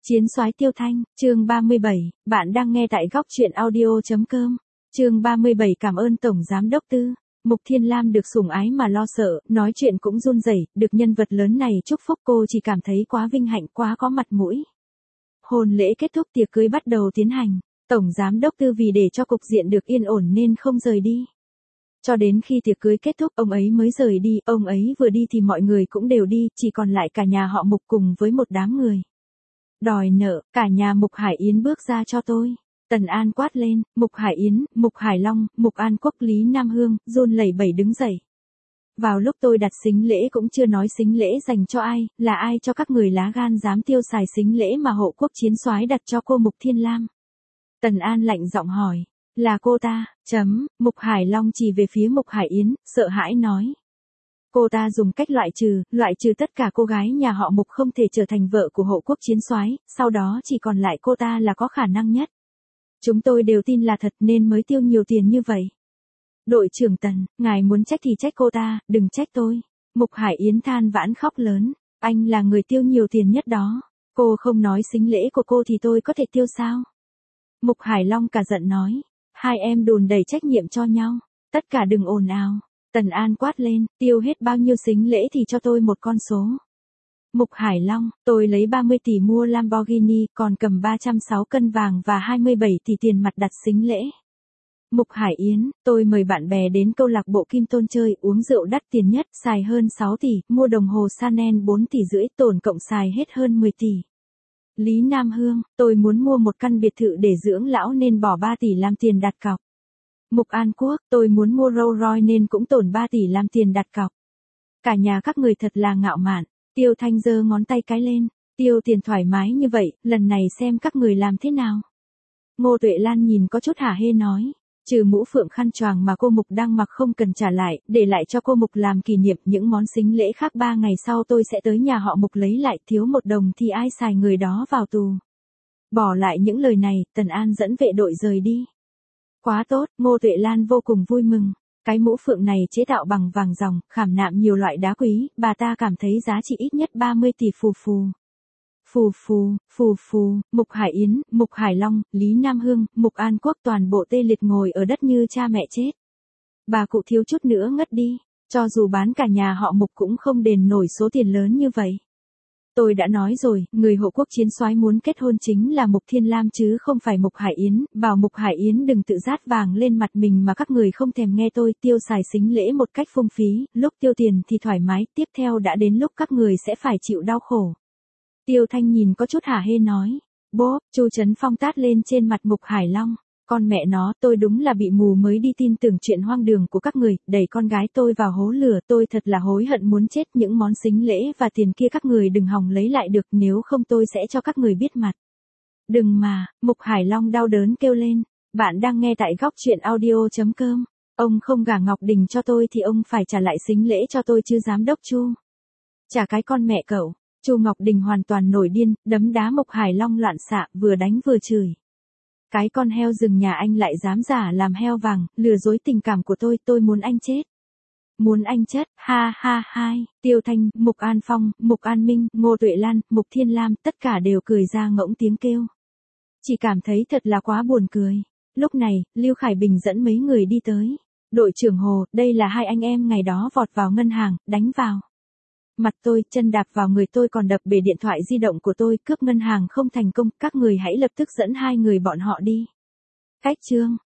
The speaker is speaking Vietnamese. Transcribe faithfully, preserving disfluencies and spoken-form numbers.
Chiến soái Tiêu Thanh, chương ba mươi bảy, bạn đang nghe tại góc truyện audio.com. Chương ba mươi bảy cảm ơn Tổng Giám Đốc Tư. Mục Thiên Lam được sủng ái mà lo sợ, nói chuyện cũng run rẩy, được nhân vật lớn này chúc phúc cô chỉ cảm thấy quá vinh hạnh, quá có mặt mũi. Hôn lễ kết thúc, tiệc cưới bắt đầu tiến hành. Tổng Giám Đốc Tư vì để cho cục diện được yên ổn nên không rời đi. Cho đến khi tiệc cưới kết thúc ông ấy mới rời đi, ông ấy vừa đi thì mọi người cũng đều đi, chỉ còn lại cả nhà họ Mục cùng với một đám người. Đòi nợ, cả nhà Mục Hải Yến bước ra cho tôi. Tần An quát lên, Mục Hải Yến, Mục Hải Long, Mục An Quốc, Lý Nam Hương, run lẩy bẩy đứng dậy. Vào lúc tôi đặt sính lễ cũng chưa nói sính lễ dành cho ai, là ai cho các người lá gan dám tiêu xài sính lễ mà hộ quốc chiến soái đặt cho cô Mục Thiên Lam. Tần An lạnh giọng hỏi, là cô ta, chấm, Mục Hải Long chỉ về phía Mục Hải Yến, sợ hãi nói. Cô ta dùng cách loại trừ, loại trừ tất cả cô gái nhà họ Mục không thể trở thành vợ của hộ quốc chiến soái, sau đó chỉ còn lại cô ta là có khả năng nhất. Chúng tôi đều tin là thật nên mới tiêu nhiều tiền như vậy. Đội trưởng Tần, ngài muốn trách thì trách cô ta, đừng trách tôi. Mục Hải Yến than vãn khóc lớn, anh là người tiêu nhiều tiền nhất đó. Cô không nói sính lễ của cô thì tôi có thể tiêu sao? Mục Hải Long cả giận nói, hai em đùn đẩy trách nhiệm cho nhau, tất cả đừng ồn ào. Tần An quát lên, tiêu hết bao nhiêu sính lễ thì cho tôi một con số. Mục Hải Long, tôi lấy ba mươi tỷ mua Lamborghini, còn cầm ba trăm sáu cân vàng và hai mươi bảy tỷ tiền mặt đặt sính lễ. Mục Hải Yến, tôi mời bạn bè đến câu lạc bộ Kim Tôn chơi, uống rượu đắt tiền nhất, xài hơn sáu tỷ, mua đồng hồ Chanel bốn tỷ rưỡi, tổng cộng xài hết hơn mười tỷ. Lý Nam Hương, tôi muốn mua một căn biệt thự để dưỡng lão nên bỏ ba tỷ làm tiền đặt cọc. Mục An Quốc, tôi muốn mua Rolls Royce nên cũng tổn ba tỷ làm tiền đặt cọc. Cả nhà các người thật là ngạo mạn. Tiêu Thanh giơ ngón tay cái lên, tiêu tiền thoải mái như vậy, lần này xem các người làm thế nào. Ngô Tuệ Lan nhìn có chút hả hê nói, trừ mũ phượng khăn choàng mà cô Mục đang mặc không cần trả lại, để lại cho cô Mục làm kỷ niệm, những món sính lễ khác ba ngày sau tôi sẽ tới nhà họ Mục lấy lại, thiếu một đồng thì ai xài người đó vào tù. Bỏ lại những lời này, Tần An dẫn vệ đội rời đi. Quá tốt, Ngô Tuệ Lan vô cùng vui mừng. Cái mũ phượng này chế tạo bằng vàng ròng, khảm nạm nhiều loại đá quý, bà ta cảm thấy giá trị ít nhất ba mươi tỷ phù phù. Phù phù, phù phù, Mục Hải Yến, Mục Hải Long, Lý Nam Hương, Mục An Quốc toàn bộ tê liệt ngồi ở đất như cha mẹ chết. Bà cụ thiếu chút nữa ngất đi, cho dù bán cả nhà họ Mục cũng không đền nổi số tiền lớn như vậy. Tôi đã nói rồi, người hộ quốc chiến soái muốn kết hôn chính là Mục Thiên Lam chứ không phải Mục Hải Yến, bảo Mục Hải Yến đừng tự rát vàng lên mặt mình mà các người không thèm nghe tôi, tiêu xài sính lễ một cách phung phí, lúc tiêu tiền thì thoải mái, tiếp theo đã đến lúc các người sẽ phải chịu đau khổ. Tiêu Thanh nhìn có chút hả hê nói, bố, Chu Trấn Phong tát lên trên mặt Mục Hải Long. Con mẹ nó, tôi đúng là bị mù mới đi tin tưởng chuyện hoang đường của các người, đẩy con gái tôi vào hố lửa, tôi thật là hối hận muốn chết, những món sính lễ và tiền kia các người đừng hòng lấy lại được, nếu không tôi sẽ cho các người biết mặt. Đừng mà, Mục Hải Long đau đớn kêu lên, bạn đang nghe tại góc truyện audio.com, ông không gả Ngọc Đình cho tôi thì ông phải trả lại sính lễ cho tôi chứ Giám Đốc Chu. Trả cái con mẹ cậu, Chu Ngọc Đình hoàn toàn nổi điên, đấm đá Mục Hải Long loạn xạ, vừa đánh vừa chửi. Cái con heo rừng nhà anh lại dám giả làm heo vàng, lừa dối tình cảm của tôi, tôi muốn anh chết. Muốn anh chết, ha ha hai, Tiêu Thanh, Mục An Phong, Mục An Minh, Ngô Tuệ Lan, Mục Thiên Lam, tất cả đều cười ra ngỗng tiếng kêu. Chỉ cảm thấy thật là quá buồn cười. Lúc này, Lưu Khải Bình dẫn mấy người đi tới. Đội trưởng Hồ, đây là hai anh em ngày đó vọt vào ngân hàng, đánh vào mặt tôi, chân đạp vào người tôi còn đập bể điện thoại di động của tôi, cướp ngân hàng không thành công, các người hãy lập tức dẫn hai người bọn họ đi. Cách chương,